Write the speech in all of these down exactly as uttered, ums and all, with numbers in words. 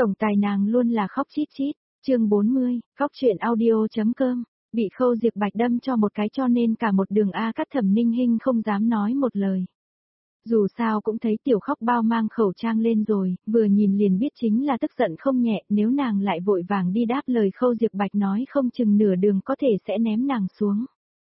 Tổng tài nàng luôn là khóc chít chít, chương bốn mươi, khóc chuyện audio.com, bị Khâu Diệp Bạch đâm cho một cái cho nên cả một đường A cắt Thẩm Ninh Hinh không dám nói một lời. Dù sao cũng thấy tiểu khóc bao mang khẩu trang lên rồi, vừa nhìn liền biết chính là tức giận không nhẹ, nếu nàng lại vội vàng đi đáp lời Khâu Diệp Bạch nói không chừng nửa đường có thể sẽ ném nàng xuống.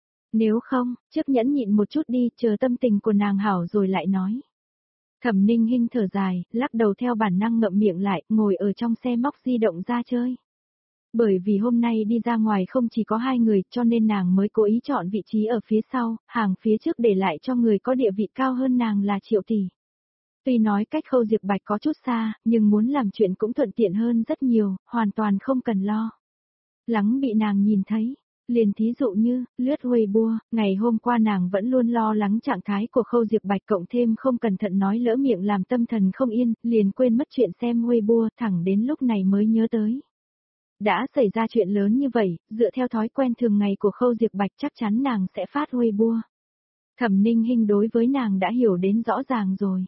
Nếu không, trước nhẫn nhịn một chút đi, chờ tâm tình của nàng hảo rồi lại nói. Thẩm Ninh Hinh thở dài, lắc đầu theo bản năng ngậm miệng lại, ngồi ở trong xe móc di động ra chơi. Bởi vì hôm nay đi ra ngoài không chỉ có hai người cho nên nàng mới cố ý chọn vị trí ở phía sau, hàng phía trước để lại cho người có địa vị cao hơn nàng là Triệu Tỷ. Tuy nói cách Khâu Diệp Bạch có chút xa, nhưng muốn làm chuyện cũng thuận tiện hơn rất nhiều, hoàn toàn không cần lo. Lắng bị nàng nhìn thấy. Liền thí dụ như, lướt Weibo, ngày hôm qua nàng vẫn luôn lo lắng trạng thái của Khâu Diệp Bạch cộng thêm không cẩn thận nói lỡ miệng làm tâm thần không yên, liền quên mất chuyện xem Weibo thẳng đến lúc này mới nhớ tới. Đã xảy ra chuyện lớn như vậy, dựa theo thói quen thường ngày của Khâu Diệp Bạch chắc chắn nàng sẽ phát Weibo. Thẩm Ninh Hinh đối với nàng đã hiểu đến rõ ràng rồi.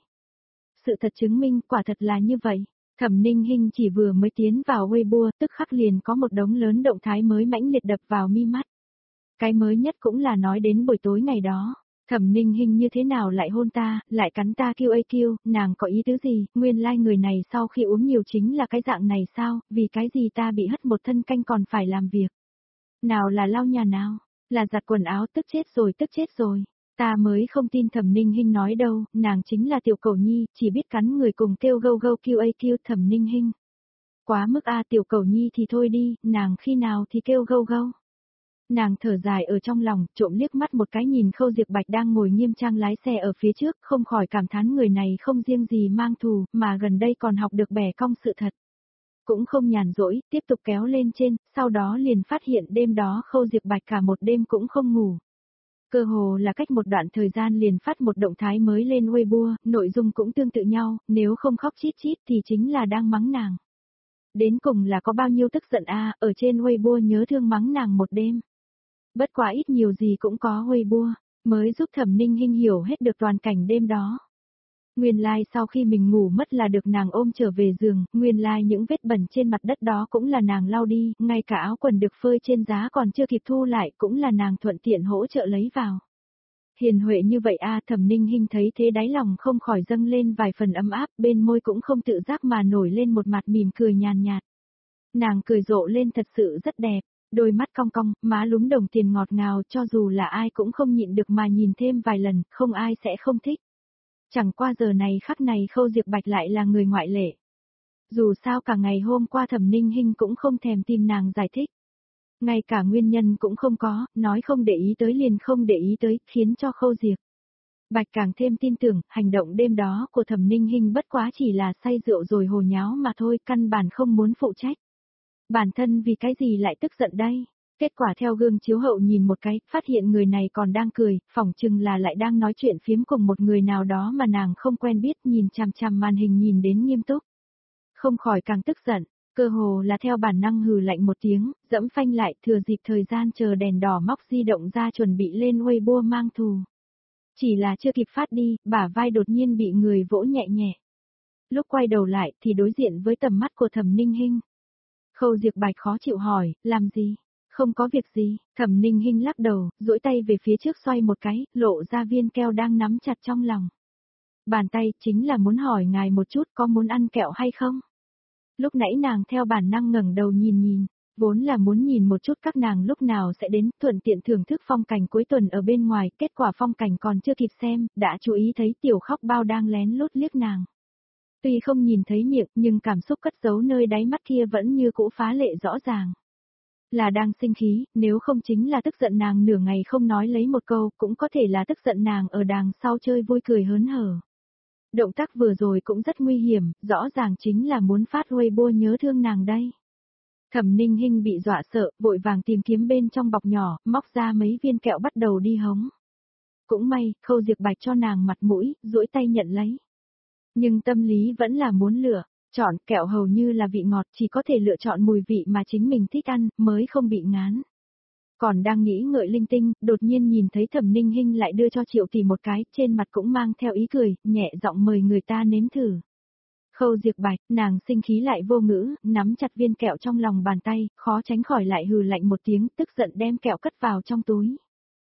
Sự thật chứng minh quả thật là như vậy. Thẩm Ninh Hinh chỉ vừa mới tiến vào Weibo tức khắc liền có một đống lớn động thái mới mãnh liệt đập vào mi mắt. Cái mới nhất cũng là nói đến buổi tối ngày đó, Thẩm Ninh Hinh như thế nào lại hôn ta, lại cắn ta kêu ây kêu, nàng có ý tứ gì, nguyên lai like người này sau khi uống nhiều chính là cái dạng này sao, vì cái gì ta bị hất một thân canh còn phải làm việc. Nào là lau nhà nào, là giặt quần áo tức chết rồi tức chết rồi. Ta mới không tin Thẩm Ninh Hinh nói đâu, nàng chính là tiểu cẩu nhi, chỉ biết cắn người cùng kêu gâu gâu kêu ây kêu Thẩm Ninh Hinh. Quá mức a tiểu cẩu nhi thì thôi đi, nàng khi nào thì kêu gâu gâu. Nàng thở dài ở trong lòng, trộm liếc mắt một cái nhìn Khâu Diệp Bạch đang ngồi nghiêm trang lái xe ở phía trước, không khỏi cảm thán người này không riêng gì mang thù, mà gần đây còn học được bẻ cong sự thật. Cũng không nhàn rỗi, tiếp tục kéo lên trên, sau đó liền phát hiện đêm đó Khâu Diệp Bạch cả một đêm cũng không ngủ. Cơ hồ là cách một đoạn thời gian liền phát một động thái mới lên Weibo, nội dung cũng tương tự nhau, nếu không khóc chít chít thì chính là đang mắng nàng. Đến cùng là có bao nhiêu tức giận a, ở trên Weibo nhớ thương mắng nàng một đêm. Bất quá ít nhiều gì cũng có Weibo, mới giúp Thẩm Ninh Hinh hiểu hết được toàn cảnh đêm đó. Nguyên lai like sau khi mình ngủ mất là được nàng ôm trở về giường, nguyên lai like những vết bẩn trên mặt đất đó cũng là nàng lau đi, ngay cả áo quần được phơi trên giá còn chưa kịp thu lại cũng là nàng thuận tiện hỗ trợ lấy vào. Hiền huệ như vậy a, Thẩm Ninh Hinh thấy thế đáy lòng không khỏi dâng lên vài phần ấm áp, bên môi cũng không tự giác mà nổi lên một mặt mỉm cười nhàn nhạt. Nàng cười rộ lên thật sự rất đẹp. Đôi mắt cong cong, má lúm đồng tiền ngọt ngào cho dù là ai cũng không nhịn được mà nhìn thêm vài lần, không ai sẽ không thích. Chẳng qua giờ này khắc này Khâu Diệp Bạch lại là người ngoại lệ. Dù sao cả ngày hôm qua Thẩm Ninh Hinh cũng không thèm tìm nàng giải thích. Ngay cả nguyên nhân cũng không có, nói không để ý tới liền không để ý tới, khiến cho Khâu Diệp Bạch càng thêm tin tưởng, hành động đêm đó của Thẩm Ninh Hinh bất quá chỉ là say rượu rồi hồ nháo mà thôi, căn bản không muốn phụ trách. Bản thân vì cái gì lại tức giận đây? Kết quả theo gương chiếu hậu nhìn một cái, phát hiện người này còn đang cười, phỏng chừng là lại đang nói chuyện phiếm cùng một người nào đó mà nàng không quen biết, nhìn chằm chằm màn hình nhìn đến nghiêm túc. Không khỏi càng tức giận, cơ hồ là theo bản năng hừ lạnh một tiếng, dẫm phanh lại, thừa dịp thời gian chờ đèn đỏ móc di động ra chuẩn bị lên Weibo mang thù. Chỉ là chưa kịp phát đi, bả vai đột nhiên bị người vỗ nhẹ nhẹ. Lúc quay đầu lại thì đối diện với tầm mắt của Thẩm Ninh Hinh. Khâu Diệp Bạch khó chịu hỏi, làm gì? Không có việc gì, Thẩm Ninh Hinh lắc đầu, duỗi tay về phía trước xoay một cái, lộ ra viên keo đang nắm chặt trong lòng. Bàn tay chính là muốn hỏi ngài một chút có muốn ăn kẹo hay không? Lúc nãy nàng theo bản năng ngẩng đầu nhìn nhìn, vốn là muốn nhìn một chút các nàng lúc nào sẽ đến, thuận tiện thưởng thức phong cảnh cuối tuần ở bên ngoài, kết quả phong cảnh còn chưa kịp xem, đã chú ý thấy tiểu khóc bao đang lén lút liếc nàng. Tuy không nhìn thấy miệng nhưng cảm xúc cất giấu nơi đáy mắt kia vẫn như cũ phá lệ rõ ràng. Là đang sinh khí, nếu không chính là tức giận nàng nửa ngày không nói lấy một câu, cũng có thể là tức giận nàng ở đàng sau chơi vui cười hớn hở. Động tác vừa rồi cũng rất nguy hiểm, rõ ràng chính là muốn phát Weibo nhớ thương nàng đây. Thẩm Ninh Hinh bị dọa sợ, vội vàng tìm kiếm bên trong bọc nhỏ, móc ra mấy viên kẹo bắt đầu đi hống. Cũng may, Khâu Diệp Bạch cho nàng mặt mũi, duỗi tay nhận lấy. Nhưng tâm lý vẫn là muốn lựa, chọn kẹo hầu như là vị ngọt, chỉ có thể lựa chọn mùi vị mà chính mình thích ăn, mới không bị ngán. Còn đang nghĩ ngợi linh tinh, đột nhiên nhìn thấy Thẩm Ninh Hinh lại đưa cho Triệu Tỷ một cái, trên mặt cũng mang theo ý cười, nhẹ giọng mời người ta nếm thử. Khâu Diệp Bạch, nàng sinh khí lại vô ngữ, nắm chặt viên kẹo trong lòng bàn tay, khó tránh khỏi lại hừ lạnh một tiếng, tức giận đem kẹo cất vào trong túi.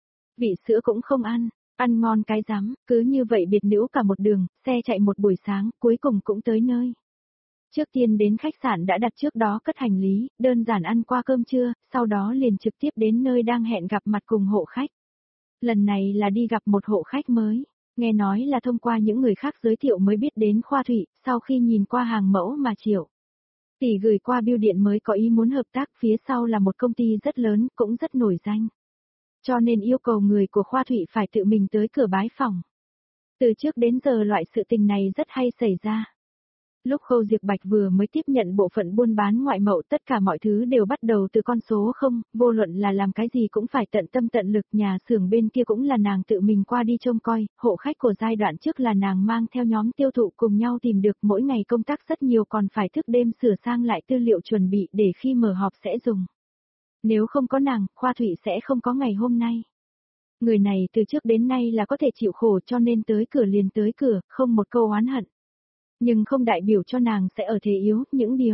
Vị sữa cũng không ăn, ăn ngon cái rắm, cứ như vậy biệt nữ cả một đường, xe chạy một buổi sáng, cuối cùng cũng tới nơi. Trước tiên đến khách sạn đã đặt trước đó cất hành lý, đơn giản ăn qua cơm trưa, sau đó liền trực tiếp đến nơi đang hẹn gặp mặt cùng hộ khách. Lần này là đi gặp một hộ khách mới, nghe nói là thông qua những người khác giới thiệu mới biết đến Khoa Thụy, sau khi nhìn qua hàng mẫu mà Triệu tỷ gửi qua bưu điện mới có ý muốn hợp tác, phía sau là một công ty rất lớn, cũng rất nổi danh. Cho nên yêu cầu người của Khoa Thụy phải tự mình tới cửa bái phòng. Từ trước đến giờ loại sự tình này rất hay xảy ra. Lúc Khâu Diệp Bạch vừa mới tiếp nhận bộ phận buôn bán ngoại mậu, tất cả mọi thứ đều bắt đầu từ con số không, vô luận là làm cái gì cũng phải tận tâm tận lực, nhà xưởng bên kia cũng là nàng tự mình qua đi trông coi, hộ khách của giai đoạn trước là nàng mang theo nhóm tiêu thụ cùng nhau tìm được, mỗi ngày công tác rất nhiều, còn phải thức đêm sửa sang lại tư liệu chuẩn bị để khi mở họp sẽ dùng. Nếu không có nàng, Khoa Thụy sẽ không có ngày hôm nay. Người này từ trước đến nay là có thể chịu khổ, cho nên tới cửa liền tới cửa, không một câu oán hận. Nhưng không đại biểu cho nàng sẽ ở thế yếu, những điều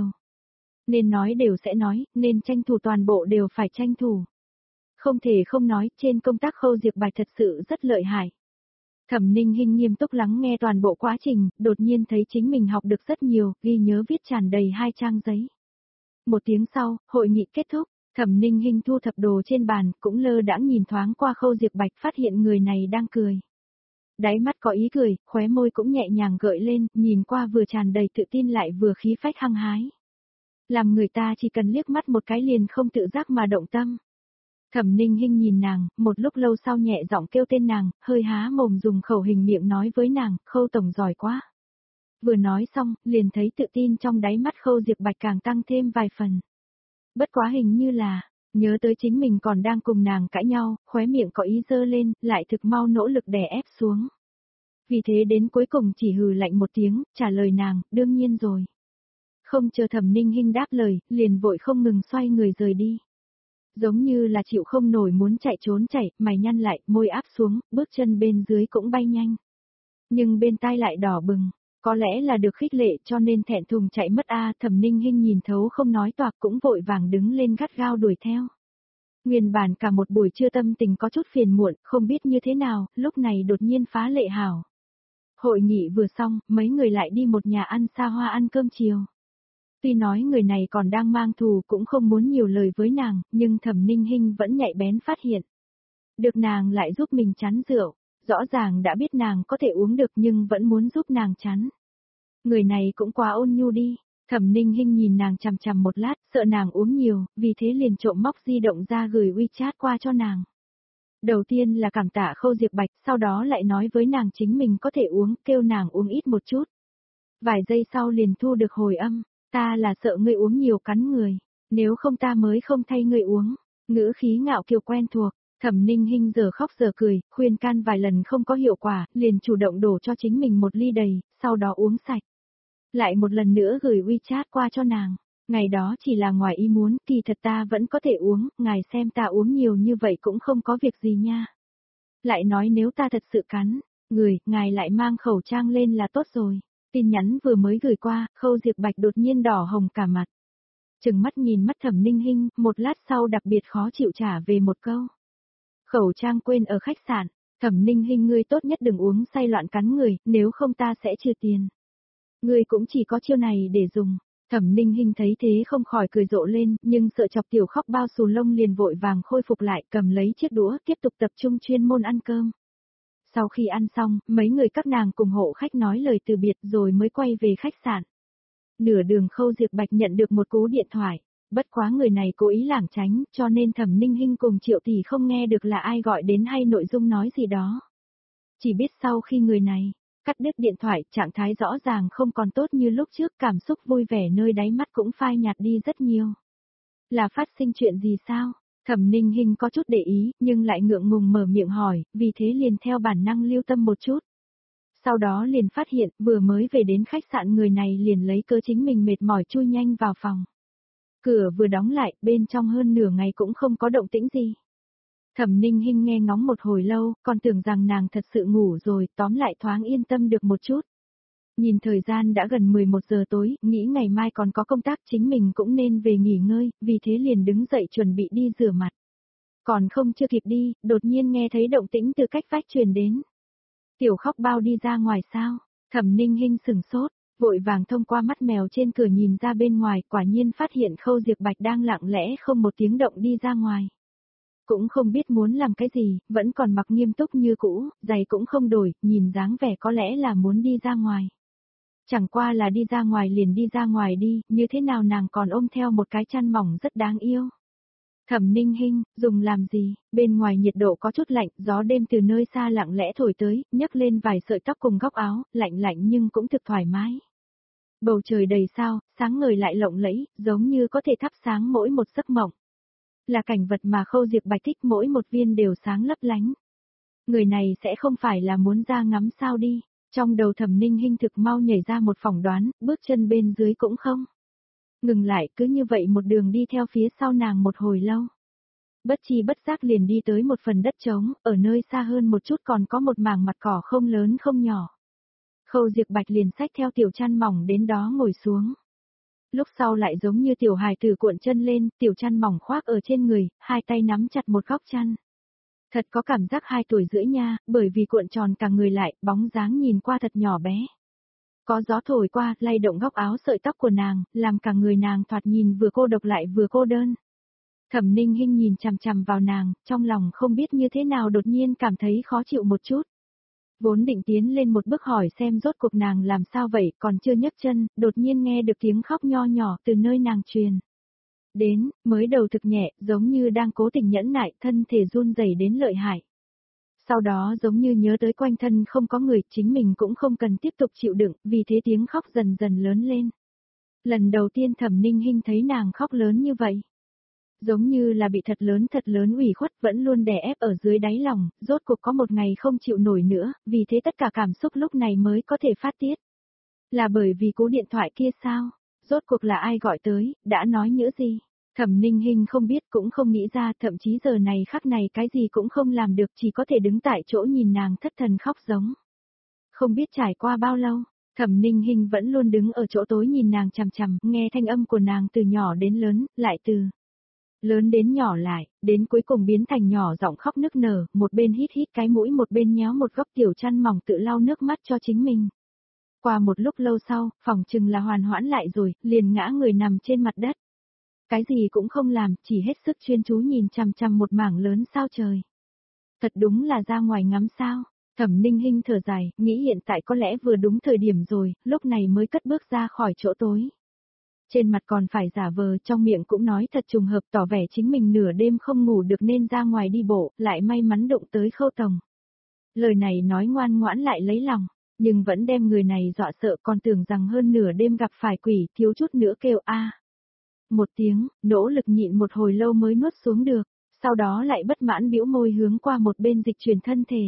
nên nói đều sẽ nói, nên tranh thủ toàn bộ đều phải tranh thủ. Không thể không nói, trên công tác Khâu Diệp Bạch thật sự rất lợi hại. Thẩm Ninh Hinh nghiêm túc lắng nghe toàn bộ quá trình, đột nhiên thấy chính mình học được rất nhiều, ghi nhớ viết tràn đầy hai trang giấy. Một tiếng sau, hội nghị kết thúc, Thẩm Ninh Hinh thu thập đồ trên bàn, cũng lơ đãng nhìn thoáng qua Khâu Diệp Bạch, phát hiện người này đang cười. Đáy mắt có ý cười, khóe môi cũng nhẹ nhàng gợi lên, nhìn qua vừa tràn đầy tự tin lại vừa khí phách hăng hái. Làm người ta chỉ cần liếc mắt một cái liền không tự giác mà động tâm. Thẩm Ninh Hinh nhìn nàng, một lúc lâu sau nhẹ giọng kêu tên nàng, hơi há mồm dùng khẩu hình miệng nói với nàng, Khâu tổng giỏi quá. Vừa nói xong, liền thấy tự tin trong đáy mắt Khâu Diệp Bạch càng tăng thêm vài phần. Bất quá hình như là, nhớ tới chính mình còn đang cùng nàng cãi nhau, khóe miệng có ý dơ lên, lại thực mau nỗ lực đè ép xuống. Vì thế đến cuối cùng chỉ hừ lạnh một tiếng, trả lời nàng, đương nhiên rồi. Không chờ Thẩm Ninh Hinh đáp lời, liền vội không ngừng xoay người rời đi. Giống như là chịu không nổi muốn chạy trốn chạy, mày nhăn lại, môi áp xuống, bước chân bên dưới cũng bay nhanh. Nhưng bên tai lại đỏ bừng, có lẽ là được khích lệ cho nên thẹn thùng chạy mất a. Thẩm Ninh Hinh nhìn thấu không nói toạc cũng vội vàng đứng lên gắt gao đuổi theo. Nguyên bản cả một buổi trưa tâm tình có chút phiền muộn, không biết như thế nào, lúc này đột nhiên phá lệ hảo. Hội nghị vừa xong, mấy người lại đi một nhà ăn xa hoa ăn cơm chiều. Tuy nói người này còn đang mang thù cũng không muốn nhiều lời với nàng, nhưng Thẩm Ninh Hinh vẫn nhạy bén phát hiện. Được nàng lại giúp mình chắn rượu, rõ ràng đã biết nàng có thể uống được nhưng vẫn muốn giúp nàng chắn. Người này cũng quá ôn nhu đi. Thẩm Ninh Hinh nhìn nàng chằm chằm một lát, sợ nàng uống nhiều, vì thế liền trộm móc di động ra gửi WeChat qua cho nàng. Đầu tiên là cảm tạ Khâu Diệp Bạch, sau đó lại nói với nàng chính mình có thể uống, kêu nàng uống ít một chút. Vài giây sau liền thu được hồi âm, ta là sợ ngươi uống nhiều cắn người, nếu không ta mới không thay ngươi uống. Ngữ khí ngạo kiều quen thuộc, Thẩm Ninh Hinh giờ khóc giờ cười, khuyên can vài lần không có hiệu quả, liền chủ động đổ cho chính mình một ly đầy, sau đó uống sạch. Lại một lần nữa gửi WeChat qua cho nàng. Ngày đó chỉ là ngoài ý muốn, kỳ thật ta vẫn có thể uống, ngài xem ta uống nhiều như vậy cũng không có việc gì nha. Lại nói nếu ta thật sự cắn, người, ngài lại mang khẩu trang lên là tốt rồi. Tin nhắn vừa mới gửi qua, Khâu Diệp Bạch đột nhiên đỏ hồng cả mặt. Trừng mắt nhìn mắt Thẩm Ninh Hinh, một lát sau đặc biệt khó chịu trả về một câu. Khẩu trang quên ở khách sạn, Thẩm Ninh Hinh ngươi tốt nhất đừng uống say loạn cắn người, nếu không ta sẽ trừ tiền. Ngươi cũng chỉ có chiêu này để dùng. Thẩm Ninh Hinh thấy thế không khỏi cười rộ lên, nhưng sợ chọc tiểu khóc bao xù lông liền vội vàng khôi phục lại, cầm lấy chiếc đũa, tiếp tục tập trung chuyên môn ăn cơm. Sau khi ăn xong, mấy người các nàng cùng hộ khách nói lời từ biệt rồi mới quay về khách sạn. Nửa đường Khâu Diệp Bạch nhận được một cú điện thoại, bất quá người này cố ý lảng tránh, cho nên Thẩm Ninh Hinh cùng Triệu tỷ không nghe được là ai gọi đến hay nội dung nói gì đó. Chỉ biết sau khi người này cắt đứt điện thoại, trạng thái rõ ràng không còn tốt như lúc trước, cảm xúc vui vẻ nơi đáy mắt cũng phai nhạt đi rất nhiều. Là phát sinh chuyện gì sao? Thẩm Ninh Hinh có chút để ý, nhưng lại ngượng ngùng mở miệng hỏi, vì thế liền theo bản năng lưu tâm một chút. Sau đó liền phát hiện, vừa mới về đến khách sạn người này liền lấy cớ chính mình mệt mỏi chui nhanh vào phòng. Cửa vừa đóng lại, bên trong hơn nửa ngày cũng không có động tĩnh gì. Thẩm Ninh Hinh nghe ngóng một hồi lâu, còn tưởng rằng nàng thật sự ngủ rồi, tóm lại thoáng yên tâm được một chút. Nhìn thời gian đã gần mười một giờ tối, nghĩ ngày mai còn có công tác chính mình cũng nên về nghỉ ngơi, vì thế liền đứng dậy chuẩn bị đi rửa mặt. Còn không chưa kịp đi, đột nhiên nghe thấy động tĩnh từ cách vách truyền đến. Tiểu Khóc Bao đi ra ngoài sao? Thẩm Ninh Hinh sừng sốt, vội vàng thông qua mắt mèo trên cửa nhìn ra bên ngoài, quả nhiên phát hiện Khâu Diệp Bạch đang lặng lẽ không một tiếng động đi ra ngoài. Cũng không biết muốn làm cái gì, vẫn còn mặc nghiêm túc như cũ, giày cũng không đổi, nhìn dáng vẻ có lẽ là muốn đi ra ngoài. Chẳng qua là đi ra ngoài liền đi ra ngoài đi, như thế nào nàng còn ôm theo một cái chăn mỏng rất đáng yêu. Thẩm Ninh Hinh, dùng làm gì, bên ngoài nhiệt độ có chút lạnh, gió đêm từ nơi xa lặng lẽ thổi tới, nhấc lên vài sợi tóc cùng góc áo, lạnh lạnh nhưng cũng thực thoải mái. Bầu trời đầy sao, sáng ngời lại lộng lẫy, giống như có thể thắp sáng mỗi một giấc mộng. Là cảnh vật mà Khâu Diệp Bạch thích, mỗi một viên đều sáng lấp lánh. Người này sẽ không phải là muốn ra ngắm sao đi, trong đầu Thẩm Ninh Hinh thực mau nhảy ra một phỏng đoán, bước chân bên dưới cũng không. Ngừng lại, cứ như vậy một đường đi theo phía sau nàng một hồi lâu. Bất chi bất giác liền đi tới một phần đất trống, ở nơi xa hơn một chút còn có một mảng mặt cỏ không lớn không nhỏ. Khâu Diệp Bạch liền xách theo tiểu chăn mỏng đến đó ngồi xuống. Lúc sau lại giống như tiểu hài tử cuộn chân lên, tiểu chăn mỏng khoác ở trên người, hai tay nắm chặt một góc chăn. Thật có cảm giác hai tuổi rưỡi nha, bởi vì cuộn tròn cả người lại, bóng dáng nhìn qua thật nhỏ bé. Có gió thổi qua, lay động góc áo sợi tóc của nàng, làm cả người nàng thoạt nhìn vừa cô độc lại vừa cô đơn. Thẩm Ninh Hinh nhìn chằm chằm vào nàng, trong lòng không biết như thế nào đột nhiên cảm thấy khó chịu một chút. Vốn định tiến lên một bước hỏi xem rốt cuộc nàng làm sao vậy, còn chưa nhấc chân, đột nhiên nghe được tiếng khóc nho nhỏ từ nơi nàng truyền. Đến, mới đầu thực nhẹ, giống như đang cố tình nhẫn nại, thân thể run rẩy đến lợi hại. Sau đó giống như nhớ tới quanh thân không có người, chính mình cũng không cần tiếp tục chịu đựng, vì thế tiếng khóc dần dần lớn lên. Lần đầu tiên Thẩm Ninh Hinh thấy nàng khóc lớn như vậy. Giống như là bị thật lớn thật lớn ủy khuất vẫn luôn đè ép ở dưới đáy lòng, rốt cuộc có một ngày không chịu nổi nữa, vì thế tất cả cảm xúc lúc này mới có thể phát tiết. Là bởi vì cú điện thoại kia sao? Rốt cuộc là ai gọi tới, đã nói nhỡ gì? Thẩm Ninh Hinh không biết cũng không nghĩ ra, thậm chí giờ này khắc này cái gì cũng không làm được, chỉ có thể đứng tại chỗ nhìn nàng thất thần khóc giống. Không biết trải qua bao lâu, Thẩm Ninh Hinh vẫn luôn đứng ở chỗ tối nhìn nàng chằm chằm, nghe thanh âm của nàng từ nhỏ đến lớn, lại từ lớn đến nhỏ lại, đến cuối cùng biến thành nhỏ giọng khóc nức nở, một bên hít hít cái mũi một bên nhéo một góc tiểu chăn mỏng tự lau nước mắt cho chính mình. Qua một lúc lâu sau, phòng chừng là hoàn hoãn lại rồi, liền ngã người nằm trên mặt đất. Cái gì cũng không làm, chỉ hết sức chuyên chú nhìn chằm chằm một mảng lớn sao trời. Thật đúng là ra ngoài ngắm sao. Thẩm Ninh Hinh thở dài, nghĩ hiện tại có lẽ vừa đúng thời điểm rồi, lúc này mới cất bước ra khỏi chỗ tối. Trên mặt còn phải giả vờ, trong miệng cũng nói thật trùng hợp, tỏ vẻ chính mình nửa đêm không ngủ được nên ra ngoài đi bộ, lại may mắn đụng tới Khâu Tổng. Lời này nói ngoan ngoãn lại lấy lòng, nhưng vẫn đem người này dọa sợ, còn tưởng rằng hơn nửa đêm gặp phải quỷ, thiếu chút nữa kêu a. Một tiếng, nỗ lực nhịn một hồi lâu mới nuốt xuống được, sau đó lại bất mãn bĩu môi hướng qua một bên dịch chuyển thân thể.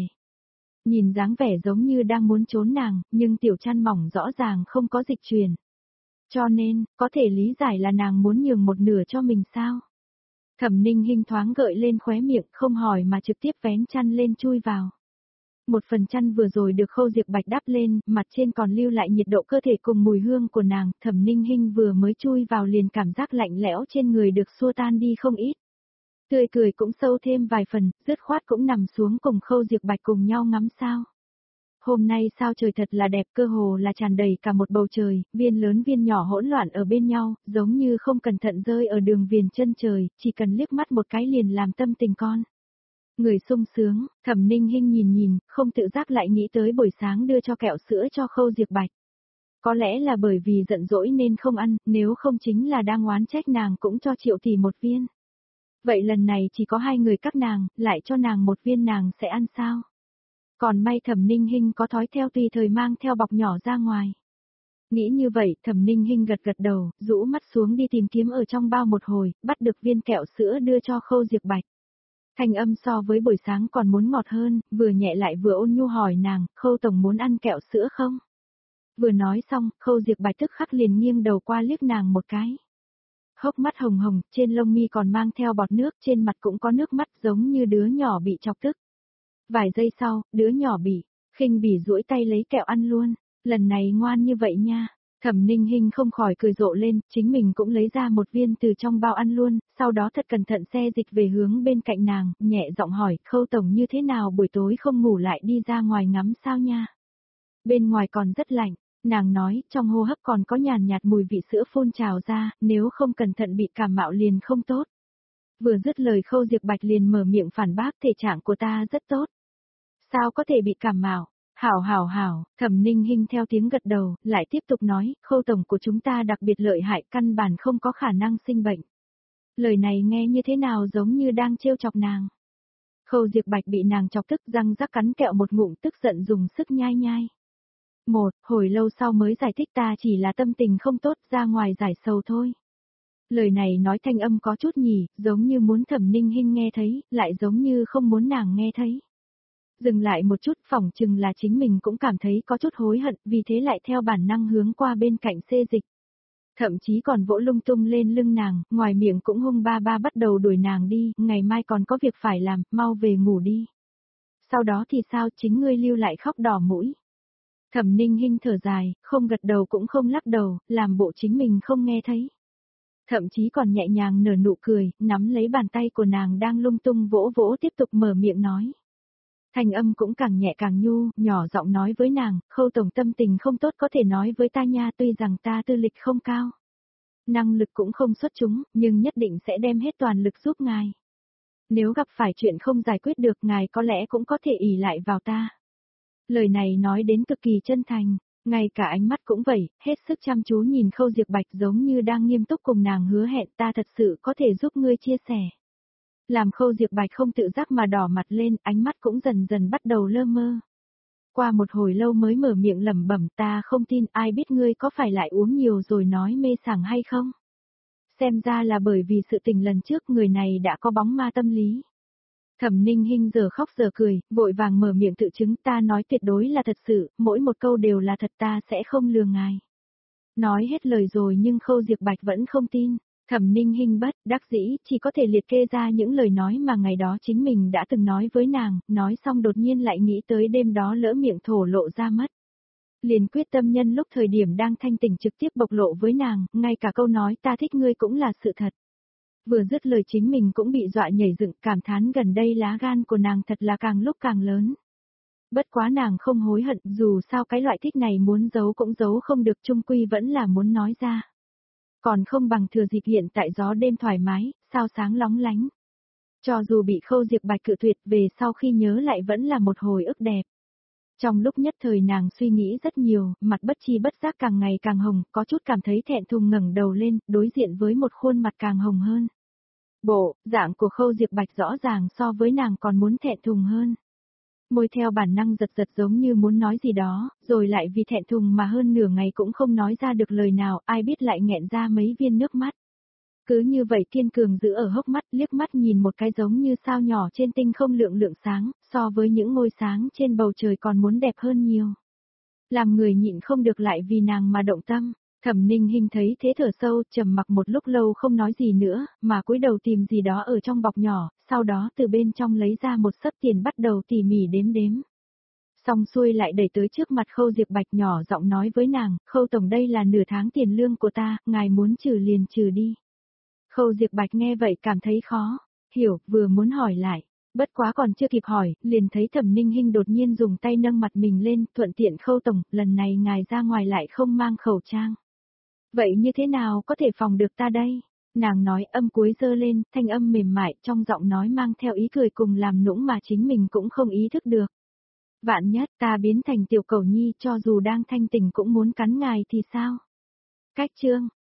Nhìn dáng vẻ giống như đang muốn trốn nàng, nhưng tiểu chăn mỏng rõ ràng không có dịch chuyển. Cho nên, có thể lý giải là nàng muốn nhường một nửa cho mình sao? Thẩm Ninh Hinh thoáng gợi lên khóe miệng, không hỏi mà trực tiếp vén chăn lên chui vào. Một phần chăn vừa rồi được Khâu Diệp Bạch đắp lên, mặt trên còn lưu lại nhiệt độ cơ thể cùng mùi hương của nàng, Thẩm Ninh Hinh vừa mới chui vào liền cảm giác lạnh lẽo trên người được xua tan đi không ít. Tươi cười cũng sâu thêm vài phần, dứt khoát cũng nằm xuống cùng Khâu Diệp Bạch cùng nhau ngắm sao. Hôm nay sao trời thật là đẹp, cơ hồ là tràn đầy cả một bầu trời, viên lớn viên nhỏ hỗn loạn ở bên nhau, giống như không cẩn thận rơi ở đường viền chân trời, chỉ cần liếc mắt một cái liền làm tâm tình con. Người sung sướng, Thẩm Ninh Hinh nhìn nhìn, không tự giác lại nghĩ tới buổi sáng đưa cho kẹo sữa cho Khâu Diệp Bạch. Có lẽ là bởi vì giận dỗi nên không ăn, nếu không chính là đang oán trách nàng cũng cho Triệu tỷ một viên. Vậy lần này chỉ có hai người các nàng, lại cho nàng một viên nàng sẽ ăn sao? Còn may Thẩm Ninh Hinh có thói theo tùy thời mang theo bọc nhỏ ra ngoài. Nghĩ như vậy, Thẩm Ninh Hinh gật gật đầu, rũ mắt xuống đi tìm kiếm ở trong bao một hồi, bắt được viên kẹo sữa đưa cho Khâu Diệp Bạch. Thanh âm so với buổi sáng còn muốn ngọt hơn, vừa nhẹ lại vừa ôn nhu hỏi nàng, Khâu Tổng muốn ăn kẹo sữa không? Vừa nói xong, Khâu Diệp Bạch tức khắc liền nghiêng đầu qua liếc nàng một cái. Hốc mắt hồng hồng, trên lông mi còn mang theo bọt nước, trên mặt cũng có nước mắt giống như đứa nhỏ bị chọc tức. Vài giây sau, đứa nhỏ bị, khinh bỉ duỗi tay lấy kẹo ăn luôn, Lần này ngoan như vậy nha. Thẩm Ninh Hinh không khỏi cười rộ lên, chính mình cũng lấy ra một viên từ trong bao ăn luôn, sau đó thật cẩn thận xe dịch về hướng bên cạnh nàng, nhẹ giọng hỏi, Khâu tổng như thế nào buổi tối không ngủ lại đi ra ngoài ngắm sao nha. Bên ngoài còn rất lạnh, nàng nói, trong hô hấp còn có nhàn nhạt mùi vị sữa phun trào ra, nếu không cẩn thận bị cảm mạo liền không tốt. Vừa dứt lời Khâu Diệp Bạch liền mở miệng phản bác, thể trạng của ta rất tốt. Sao có thể bị cảm mạo? Hảo hảo hảo, Thẩm Ninh Hinh theo tiếng gật đầu, lại tiếp tục nói, Khâu tổng của chúng ta đặc biệt lợi hại, căn bản không có khả năng sinh bệnh. Lời này nghe như thế nào giống như đang trêu chọc nàng. Khâu Diệp Bạch bị nàng chọc tức, răng rắc cắn kẹo một ngụm, tức giận dùng sức nhai nhai. Một, hồi lâu sau mới giải thích, ta chỉ là tâm tình không tốt, ra ngoài giải sầu thôi. Lời này nói thanh âm có chút nhỉ, giống như muốn Thẩm Ninh Hinh nghe thấy, lại giống như không muốn nàng nghe thấy. Dừng lại một chút, phỏng chừng là chính mình cũng cảm thấy có chút hối hận, vì thế lại theo bản năng hướng qua bên cạnh xê dịch. Thậm chí còn vỗ lung tung lên lưng nàng, ngoài miệng cũng hung ba ba bắt đầu đuổi nàng đi, ngày mai còn có việc phải làm, mau về ngủ đi. Sau đó thì sao, chính ngươi lưu lại khóc đỏ mũi. Thẩm Ninh Hinh thở dài, không gật đầu cũng không lắc đầu, làm bộ chính mình không nghe thấy. Thậm chí còn nhẹ nhàng nở nụ cười, nắm lấy bàn tay của nàng đang lung tung vỗ vỗ, tiếp tục mở miệng nói. Thanh âm cũng càng nhẹ càng nhu, nhỏ giọng nói với nàng, Khâu tổng tâm tình không tốt có thể nói với ta nha, tuy rằng ta tư lịch không cao. Năng lực cũng không xuất chúng, nhưng nhất định sẽ đem hết toàn lực giúp ngài. Nếu gặp phải chuyện không giải quyết được, ngài có lẽ cũng có thể ỷ lại vào ta. Lời này nói đến cực kỳ chân thành, ngay cả ánh mắt cũng vậy, hết sức chăm chú nhìn Khâu Diệp Bạch giống như đang nghiêm túc cùng nàng hứa hẹn, ta thật sự có thể giúp ngươi chia sẻ. Làm Khâu Diệp Bạch không tự giác mà đỏ mặt lên, ánh mắt cũng dần dần bắt đầu lơ mơ. Qua một hồi lâu mới mở miệng lẩm bẩm, ta không tin, ai biết ngươi có phải lại uống nhiều rồi nói mê sảng hay không? Xem ra là bởi vì sự tình lần trước người này đã có bóng ma tâm lý. Thẩm Ninh Hinh giờ khóc giờ cười, vội vàng mở miệng tự chứng, ta nói tuyệt đối là thật sự, mỗi một câu đều là thật, ta sẽ không lừa ngài. Nói hết lời rồi nhưng Khâu Diệp Bạch vẫn không tin. Thẩm Ninh Hinh bất đắc dĩ, chỉ có thể liệt kê ra những lời nói mà ngày đó chính mình đã từng nói với nàng, nói xong đột nhiên lại nghĩ tới đêm đó lỡ miệng thổ lộ ra mất. Liền quyết tâm nhân lúc thời điểm đang thanh tỉnh trực tiếp bộc lộ với nàng, ngay cả câu nói ta thích ngươi cũng là sự thật. Vừa dứt lời chính mình cũng bị dọa nhảy dựng, cảm thán gần đây lá gan của nàng thật là càng lúc càng lớn. Bất quá nàng không hối hận, dù sao cái loại thích này muốn giấu cũng giấu không được, chung quy vẫn là muốn nói ra. Còn không bằng thừa dịp hiện tại gió đêm thoải mái, sao sáng lóng lánh. Cho dù bị Khâu Diệp Bạch cự tuyệt, về sau khi nhớ lại vẫn là một hồi ức đẹp. Trong lúc nhất thời nàng suy nghĩ rất nhiều, mặt bất chi bất giác càng ngày càng hồng, có chút cảm thấy thẹn thùng ngẩng đầu lên, đối diện với một khuôn mặt càng hồng hơn. Bộ, dạng của Khâu Diệp Bạch rõ ràng so với nàng còn muốn thẹn thùng hơn. Môi theo bản năng giật giật giống như muốn nói gì đó, rồi lại vì thẹn thùng mà hơn nửa ngày cũng không nói ra được lời nào, ai biết lại nghẹn ra mấy viên nước mắt. Cứ như vậy kiên cường giữ ở hốc mắt, liếc mắt nhìn một cái giống như sao nhỏ trên tinh không lượng lượng sáng, so với những ngôi sáng trên bầu trời còn muốn đẹp hơn nhiều. Làm người nhịn không được lại vì nàng mà động tâm. Thẩm Ninh Hinh thấy thế thở sâu, trầm mặc một lúc lâu không nói gì nữa, mà cúi đầu tìm gì đó ở trong bọc nhỏ, sau đó từ bên trong lấy ra một xấp tiền bắt đầu tỉ mỉ đếm đếm. Xong xuôi lại đẩy tới trước mặt Khâu Diệp Bạch, nhỏ giọng nói với nàng, Khâu tổng đây là nửa tháng tiền lương của ta, ngài muốn trừ liền trừ đi. Khâu Diệp Bạch nghe vậy cảm thấy khó, hiểu, vừa muốn hỏi lại. Bất quá còn chưa kịp hỏi, liền thấy Thẩm Ninh Hinh đột nhiên dùng tay nâng mặt mình lên, thuận tiện Khâu tổng, lần này ngài ra ngoài lại không mang khẩu trang. Vậy như thế nào có thể phòng được ta đây? Nàng nói, âm cuối dơ lên, thanh âm mềm mại, trong giọng nói mang theo ý cười cùng làm nũng mà chính mình cũng không ý thức được. Vạn nhất ta biến thành tiểu cẩu nhi, cho dù đang thanh tỉnh cũng muốn cắn ngài thì sao? Cách chương